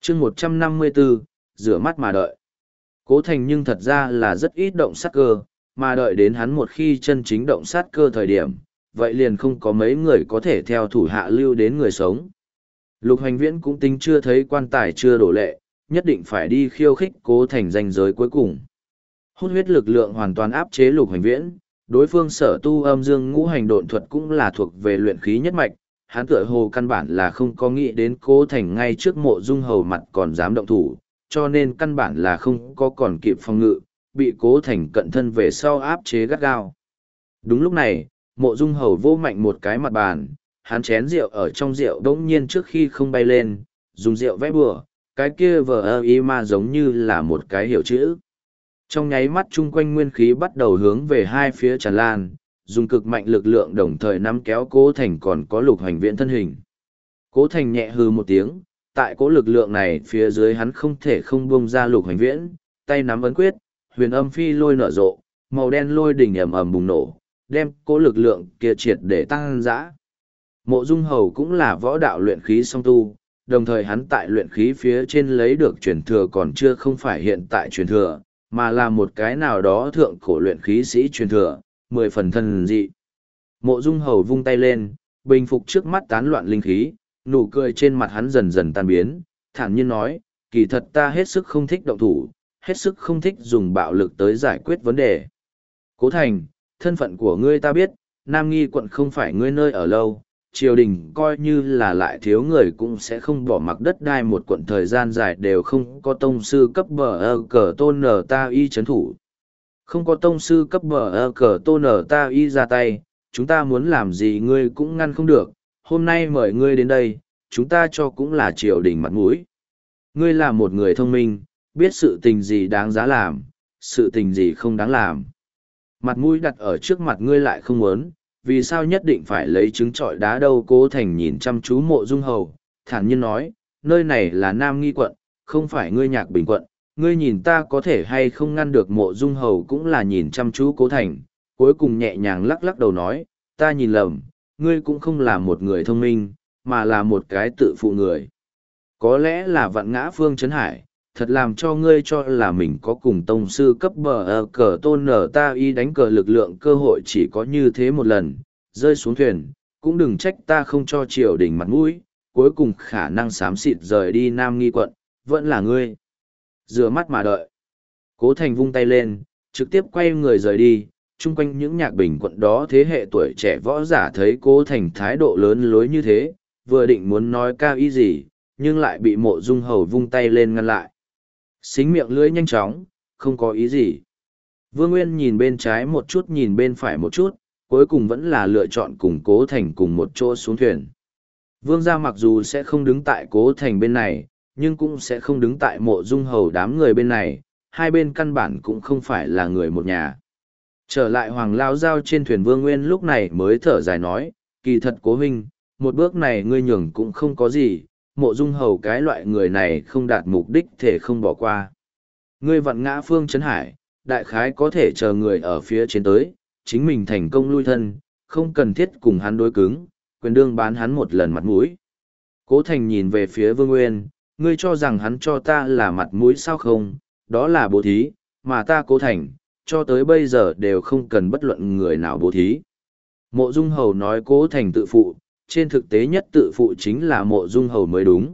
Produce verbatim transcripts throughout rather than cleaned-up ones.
chương một trăm năm mươi bốn, rửa mắt mà đợi. Cố Thành nhưng thật ra là rất ít động sát cơ, mà đợi đến hắn một khi chân chính động sát cơ thời điểm, vậy liền không có mấy người có thể theo thủ hạ lưu đến người sống. Lục Hoành Viễn cũng tính chưa thấy quan tài chưa đổ lệ, nhất định phải đi khiêu khích Cố Thành danh giới cuối cùng. Hút huyết lực lượng hoàn toàn áp chế Lục Hoành Viễn, đối phương sở tu âm dương ngũ hành độn thuật cũng là thuộc về luyện khí nhất mạch, hắn tựa hồ căn bản là không có nghĩ đến Cố Thành ngay trước Mộ Dung Hầu mặt còn dám động thủ, cho nên căn bản là không có còn kịp phòng ngự, bị Cố Thành cận thân về sau áp chế gắt gao. Đúng lúc này, Mộ Dung Hầu vô mạnh một cái mặt bàn, hắn chén rượu ở trong rượu đống nhiên trước khi không bay lên, dùng rượu vẽ bừa, cái kia vờ ơ y mà giống như là một cái hiểu chữ. Trong nháy mắt chung quanh nguyên khí bắt đầu hướng về hai phía tràn lan, dùng cực mạnh lực lượng đồng thời nắm kéo Cố Thành còn có Lục Hoành Viễn thân hình. Cố Thành nhẹ hừ một tiếng, tại cố lực lượng này phía dưới hắn không thể không buông ra Lục Hoành Viễn, tay nắm ấn quyết, huyền âm phi lôi nở rộ, màu đen lôi đỉnh ầm ầm bùng nổ, đem cố lực lượng kia triệt để tăng dã. Mộ Dung Hầu cũng là võ đạo luyện khí song tu, đồng thời hắn tại luyện khí phía trên lấy được truyền thừa còn chưa không phải hiện tại truyền thừa, mà là một cái nào đó thượng cổ luyện khí sĩ truyền thừa, mười phần thần dị. Mộ Dung Hầu vung tay lên, bình phục trước mắt tán loạn linh khí, nụ cười trên mặt hắn dần dần tan biến, thản nhiên nói, kỳ thật ta hết sức không thích động thủ, hết sức không thích dùng bạo lực tới giải quyết vấn đề. Cố Thành, thân phận của ngươi ta biết, Nam Nghi quận không phải ngươi nơi ở lâu, triều đình coi như là lại thiếu người cũng sẽ không bỏ mặc đất đai một quận thời gian dài đều không có tông sư cấp bờ ơ cờ tôn nở ta y chấn thủ. Không có tông sư cấp bờ ơ cờ tôn nở ta y ra tay, chúng ta muốn làm gì ngươi cũng ngăn không được, hôm nay mời ngươi đến đây, chúng ta cho cũng là triều đình mặt mũi. Ngươi là một người thông minh, biết sự tình gì đáng giá làm, sự tình gì không đáng làm. Mặt mũi đặt ở trước mặt ngươi lại không muốn, vì sao nhất định phải lấy trứng trọi đá đâu? Cố Thành nhìn chăm chú Mộ Dung Hầu, thản nhiên nói, nơi này là Nam Nghi quận, không phải ngươi Nhạc Bình quận, ngươi nhìn ta có thể hay không ngăn được? Mộ Dung Hầu cũng là nhìn chăm chú Cố Thành, cuối cùng nhẹ nhàng lắc lắc đầu nói, ta nhìn lầm, ngươi cũng không là một người thông minh, mà là một cái tự phụ người. Có lẽ là vạn ngã Phương Trấn Hải, thật làm cho ngươi cho là mình có cùng tông sư cấp bờ ờ cờ tôn nở ta y đánh cờ lực lượng cơ hội chỉ có như thế một lần, rơi xuống thuyền, cũng đừng trách ta không cho triều đình mặt mũi, cuối cùng khả năng xám xịt rời đi Nam Nghi quận, vẫn là ngươi. Rửa mắt mà đợi. Cố Thành vung tay lên, trực tiếp quay người rời đi, chung quanh những Nhạc Bình quận đó thế hệ tuổi trẻ võ giả thấy Cố Thành thái độ lớn lối như thế, vừa định muốn nói cao ý gì, nhưng lại bị Mộ Dung Hầu vung tay lên ngăn lại. Xính miệng lưỡi nhanh chóng, không có ý gì. Vương Nguyên nhìn bên trái một chút nhìn bên phải một chút, cuối cùng vẫn là lựa chọn cùng Cố Thành cùng một chỗ xuống thuyền. Vương gia mặc dù sẽ không đứng tại Cố Thành bên này, nhưng cũng sẽ không đứng tại Mộ Dung Hầu đám người bên này, hai bên căn bản cũng không phải là người một nhà. Trở lại Hoàng Lao Giao trên thuyền, Vương Nguyên lúc này mới thở dài nói, kỳ thật Cố huynh, một bước này ngươi nhường cũng không có gì, Mộ Dung Hầu cái loại người này không đạt mục đích thể không bỏ qua. Ngươi vặn ngã Phương Trấn Hải, đại khái có thể chờ người ở phía trên tới, chính mình thành công lui thân, không cần thiết cùng hắn đối cứng, quyền đương bán hắn một lần mặt mũi. Cố Thành nhìn về phía Vương Nguyên, ngươi cho rằng hắn cho ta là mặt mũi sao không, đó là bố thí, mà ta Cố Thành, cho tới bây giờ đều không cần bất luận người nào bố thí. Mộ Dung Hầu nói Cố Thành tự phụ, trên thực tế nhất tự phụ chính là Mộ Dung Hầu mới đúng.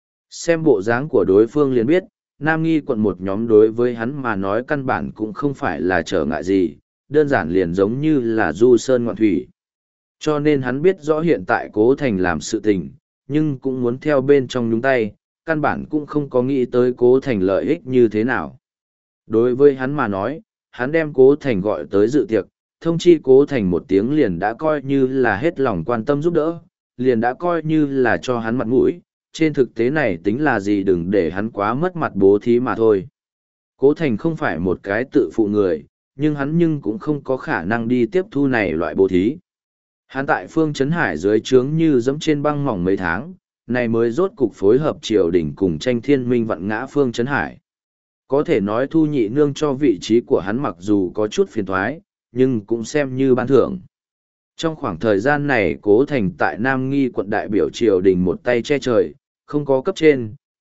Xem bộ dáng của đối phương liền biết, Nam Nghi quận một nhóm đối với hắn mà nói căn bản cũng không phải là trở ngại gì, đơn giản liền giống như là du sơn ngoạn thủy. Cho nên hắn biết rõ hiện tại Cố Thành làm sự tình, nhưng cũng muốn theo bên trong nhúng tay, căn bản cũng không có nghĩ tới Cố Thành lợi ích như thế nào. Đối với hắn mà nói, hắn đem Cố Thành gọi tới dự tiệc, thông chi Cố Thành một tiếng liền đã coi như là hết lòng quan tâm giúp đỡ, liền đã coi như là cho hắn mặt mũi, trên thực tế này tính là gì, đừng để hắn quá mất mặt bố thí mà thôi. Cố Thành không phải một cái tự phụ người, nhưng hắn nhưng cũng không có khả năng đi tiếp thu này loại bố thí. Hắn tại Phương Trấn Hải dưới trướng như dẫm trên băng mỏng mấy tháng, này mới rốt cục phối hợp triều đình cùng tranh thiên minh vặn ngã Phương Trấn Hải. Có thể nói Thu Nhị Nương cho vị trí của hắn mặc dù có chút phiền thoái, nhưng cũng xem như ban thưởng. Trong khoảng thời gian này Cố Thành tại Nam Nghi quận đại biểu triều đình một tay che trời, không có cấp trên,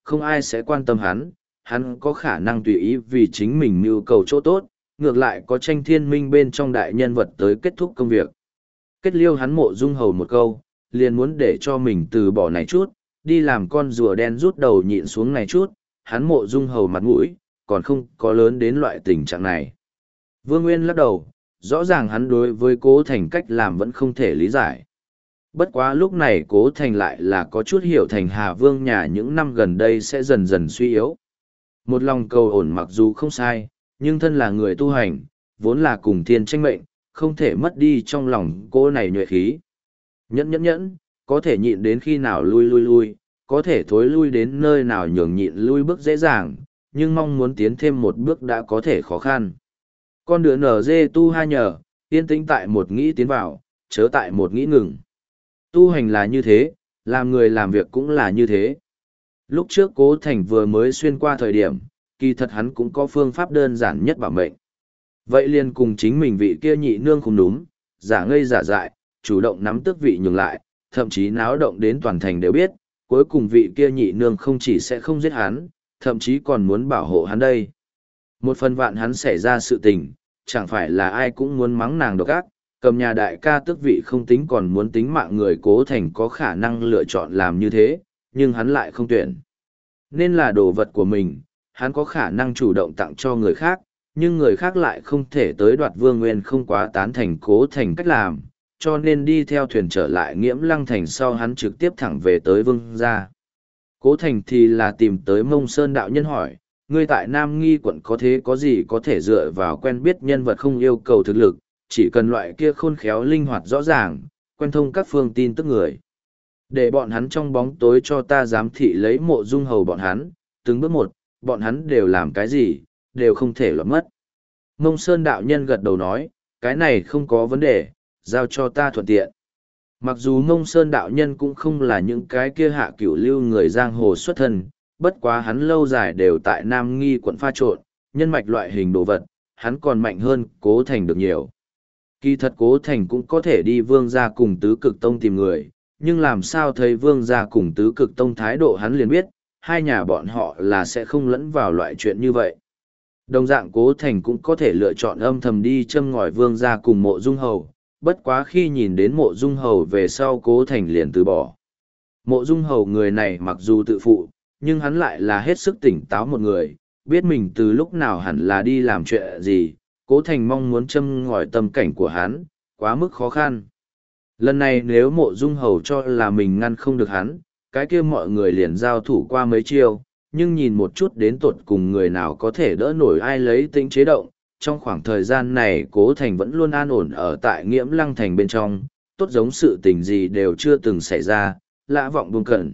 không ai sẽ quan tâm hắn, hắn có khả năng tùy ý vì chính mình nhu cầu chỗ tốt, ngược lại có tranh thiên minh bên trong đại nhân vật tới kết thúc công việc. Kết liêu hắn Mộ Dung Hầu một câu, liền muốn để cho mình từ bỏ này chút, đi làm con rùa đen rút đầu nhịn xuống này chút, hắn Mộ Dung Hầu mặt mũi, còn không có lớn đến loại tình trạng này. Vương Nguyên lắc đầu, rõ ràng hắn đối với Cố Thành cách làm vẫn không thể lý giải. Bất quá lúc này Cố Thành lại là có chút hiểu thành Hà Vương nhà những năm gần đây sẽ dần dần suy yếu. Một lòng cầu ổn mặc dù không sai, nhưng thân là người tu hành, vốn là cùng thiên tranh mệnh, không thể mất đi trong lòng cô này nhuệ khí. Nhẫn nhẫn nhẫn, có thể nhịn đến khi nào lui lui lui, có thể thối lui đến nơi nào nhường nhịn lui bước dễ dàng, nhưng mong muốn tiến thêm một bước đã có thể khó khăn. Con đứa nở dê tu hai nhờ, yên tĩnh tại một nghĩ tiến vào, chớ tại một nghĩ ngừng. Tu hành là như thế, làm người làm việc cũng là như thế. Lúc trước Cố Thành vừa mới xuyên qua thời điểm, kỳ thật hắn cũng có phương pháp đơn giản nhất bảo mệnh. Vậy liền cùng chính mình vị kia nhị nương không đúng, giả ngây giả dại, chủ động nắm tước vị nhường lại, thậm chí náo động đến toàn thành đều biết, cuối cùng vị kia nhị nương không chỉ sẽ không giết hắn, thậm chí còn muốn bảo hộ hắn đây. Một phần vạn hắn xảy ra sự tình, chẳng phải là ai cũng muốn mắng nàng độc ác, cầm nhà đại ca tước vị không tính còn muốn tính mạng người Cố Thành có khả năng lựa chọn làm như thế, nhưng hắn lại không tuyển. Nên là đồ vật của mình, hắn có khả năng chủ động tặng cho người khác, nhưng người khác lại không thể tới đoạt Vương Nguyên không quá tán thành Cố Thành cách làm, cho nên đi theo thuyền trở lại Nghiễm Lăng Thành sau hắn trực tiếp thẳng về tới Vương gia. Cố Thành thì là tìm tới Mông Sơn đạo nhân hỏi, ngươi tại Nam Nghi quận có thế có gì có thể dựa vào quen biết nhân vật không yêu cầu thực lực, chỉ cần loại kia khôn khéo linh hoạt rõ ràng, quen thông các phương tin tức người. Để bọn hắn trong bóng tối cho ta giám thị lấy Mộ Dung Hầu bọn hắn, từng bước một, bọn hắn đều làm cái gì, đều không thể lọt mất. Mông Sơn đạo nhân gật đầu nói, cái này không có vấn đề, giao cho ta thuận tiện. Mặc dù Mông Sơn đạo nhân cũng không là những cái kia hạ cửu lưu người giang hồ xuất thân, bất quá hắn lâu dài đều tại Nam Nghi quận pha trộn, nhân mạch loại hình đồ vật, hắn còn mạnh hơn Cố Thành được nhiều. Kỳ thật Cố Thành cũng có thể đi Vương gia cùng Tứ Cực Tông tìm người, nhưng làm sao thấy Vương gia cùng Tứ Cực Tông thái độ hắn liền biết, hai nhà bọn họ là sẽ không lẫn vào loại chuyện như vậy. Đồng dạng Cố Thành cũng có thể lựa chọn âm thầm đi châm ngòi Vương gia cùng Mộ Dung Hầu, bất quá khi nhìn đến Mộ Dung Hầu về sau Cố Thành liền từ bỏ. Mộ Dung Hầu người này mặc dù tự phụ, nhưng hắn lại là hết sức tỉnh táo một người, biết mình từ lúc nào hẳn là đi làm chuyện gì, Cố Thành mong muốn châm ngòi tâm cảnh của hắn, quá mức khó khăn. Lần này nếu Mộ Dung Hầu cho là mình ngăn không được hắn, cái kia mọi người liền giao thủ qua mấy chiêu, nhưng nhìn một chút đến tột cùng người nào có thể đỡ nổi ai lấy tính chế động. Trong khoảng thời gian này Cố Thành vẫn luôn an ổn ở tại Nghiễm Lăng Thành bên trong, tốt giống sự tình gì đều chưa từng xảy ra, lạ vọng buông cẩn.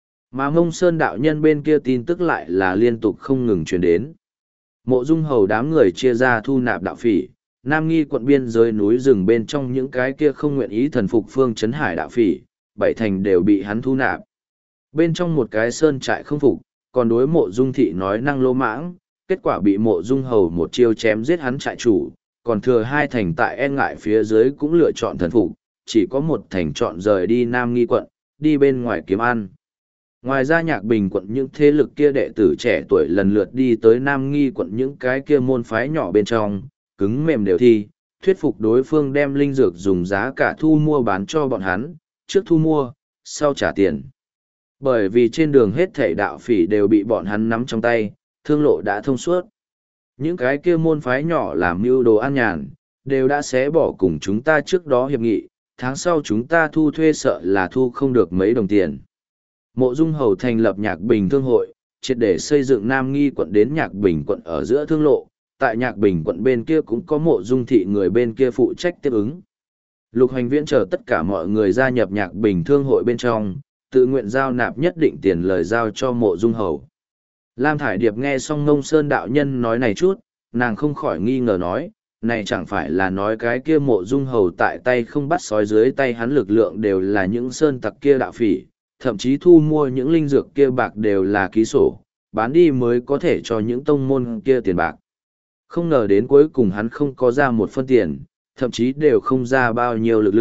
Mà Mông Sơn đạo nhân bên kia tin tức lại là liên tục không ngừng truyền đến. Mộ Dung Hầu đám người chia ra thu nạp đạo phỉ, Nam Nghi quận biên giới núi rừng bên trong những cái kia không nguyện ý thần phục Phương Trấn Hải đạo phỉ, bảy thành đều bị hắn thu nạp. Bên trong một cái sơn trại không phục, còn đối Mộ Dung thị nói năng lô mãng, kết quả bị Mộ Dung Hầu một chiêu chém giết hắn trại chủ, còn thừa hai thành tại e ngại phía dưới cũng lựa chọn thần phục, chỉ có một thành chọn rời đi Nam Nghi quận, đi bên ngoài kiếm ăn. Ngoài ra Nhạc Bình quận những thế lực kia đệ tử trẻ tuổi lần lượt đi tới Nam Nghi quận những cái kia môn phái nhỏ bên trong, cứng mềm đều thi, thuyết phục đối phương đem linh dược dùng giá cả thu mua bán cho bọn hắn, trước thu mua, sau trả tiền. Bởi vì trên đường hết thảy đạo phỉ đều bị bọn hắn nắm trong tay, thương lộ đã thông suốt. Những cái kia môn phái nhỏ làm mưu đồ an nhàn, đều đã xé bỏ cùng chúng ta trước đó hiệp nghị, tháng sau chúng ta thu thuê sợ là thu không được mấy đồng tiền. Mộ Dung Hầu thành lập Nhạc Bình Thương hội, triệt để xây dựng Nam Nghi quận đến Nhạc Bình quận ở giữa thương lộ, tại Nhạc Bình quận bên kia cũng có Mộ Dung thị người bên kia phụ trách tiếp ứng. Lục Hành Viễn chờ tất cả mọi người gia nhập Nhạc Bình Thương hội bên trong, tự nguyện giao nạp nhất định tiền lời giao cho Mộ Dung Hầu. Lam Thải Điệp nghe xong Ngông Sơn đạo nhân nói này chút, nàng không khỏi nghi ngờ nói, này chẳng phải là nói cái kia Mộ Dung Hầu tại tay không bắt sói dưới tay hắn lực lượng đều là những sơn tặc kia đạo phỉ, thậm chí thu mua những linh dược kia bạc đều là ký sổ, bán đi mới có thể cho những tông môn kia tiền bạc. Không ngờ đến cuối cùng hắn không có ra một phân tiền, thậm chí đều không ra bao nhiêu lực lượng,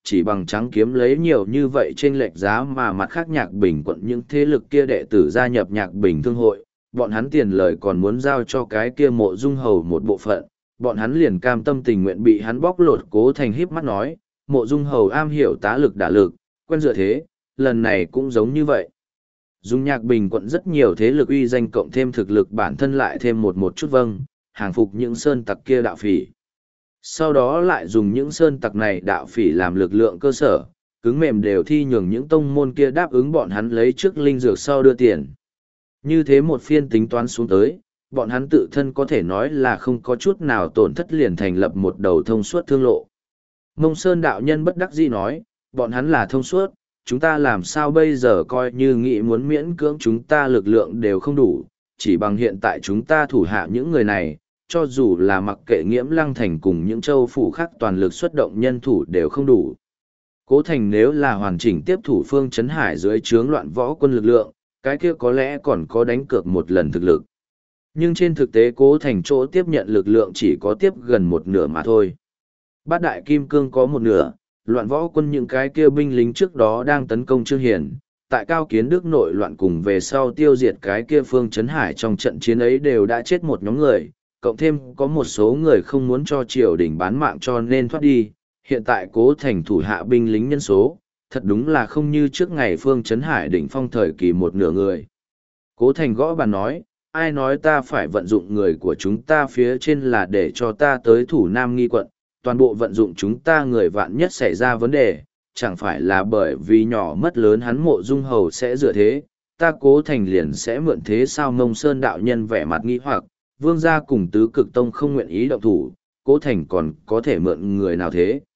chỉ bằng trắng kiếm lấy nhiều như vậy trên lệch giá mà mặt khác Nhạc Bình quận những thế lực kia đệ tử gia nhập Nhạc Bình thương hội, bọn hắn tiền lời còn muốn giao cho cái kia Mộ Dung Hầu một bộ phận, bọn hắn liền cam tâm tình nguyện bị hắn bóc lột. Cố Thành híp mắt nói, Mộ Dung Hầu am hiểu tá lực đả lực, quen dựa thế, lần này cũng giống như vậy. Dùng Nhạc Bình quận rất nhiều thế lực uy danh cộng thêm thực lực bản thân lại thêm một một chút vâng, hàng phục những sơn tặc kia đạo phỉ. Sau đó lại dùng những sơn tặc này đạo phỉ làm lực lượng cơ sở, cứng mềm đều thi nhường những tông môn kia đáp ứng bọn hắn lấy trước linh dược sau đưa tiền. Như thế một phiên tính toán xuống tới, bọn hắn tự thân có thể nói là không có chút nào tổn thất, liền thành lập một đầu thông suốt thương lộ. Mông Sơn đạo nhân bất đắc dĩ nói, bọn hắn là thông suốt, chúng ta làm sao bây giờ, coi như nghĩ muốn miễn cưỡng chúng ta lực lượng đều không đủ, chỉ bằng hiện tại chúng ta thủ hạ những người này, cho dù là mặc kệ Nghiễm Lăng Thành cùng những châu phủ khác toàn lực xuất động nhân thủ đều không đủ. Cố Thành nếu là hoàn chỉnh tiếp thủ Phương Trấn Hải dưới trướng loạn võ quân lực lượng, cái kia có lẽ còn có đánh cược một lần thực lực. Nhưng trên thực tế Cố Thành chỗ tiếp nhận lực lượng chỉ có tiếp gần một nửa mà thôi. Bát đại kim cương có một nửa, loạn võ quân những cái kia binh lính trước đó đang tấn công Trương Hiển, tại Cao Kiến Đức nội loạn cùng về sau tiêu diệt cái kia Phương Trấn Hải trong trận chiến ấy đều đã chết một nhóm người, cộng thêm có một số người không muốn cho triều đình bán mạng cho nên thoát đi. Hiện tại Cố Thành thủ hạ binh lính nhân số, thật đúng là không như trước ngày Phương Trấn Hải đỉnh phong thời kỳ một nửa người. Cố Thành gõ bàn nói, ai nói ta phải vận dụng người của chúng ta phía trên là để cho ta tới thủ Nam Nghi quận, toàn bộ vận dụng chúng ta người vạn nhất xảy ra vấn đề, chẳng phải là bởi vì nhỏ mất lớn hắn Mộ Dung Hầu sẽ dựa thế, ta Cố Thành liền sẽ mượn thế sao? Mông Sơn đạo nhân vẻ mặt nghi hoặc, Vương gia cùng Tứ Cực Tông không nguyện ý động thủ, Cố Thành còn có thể mượn người nào thế?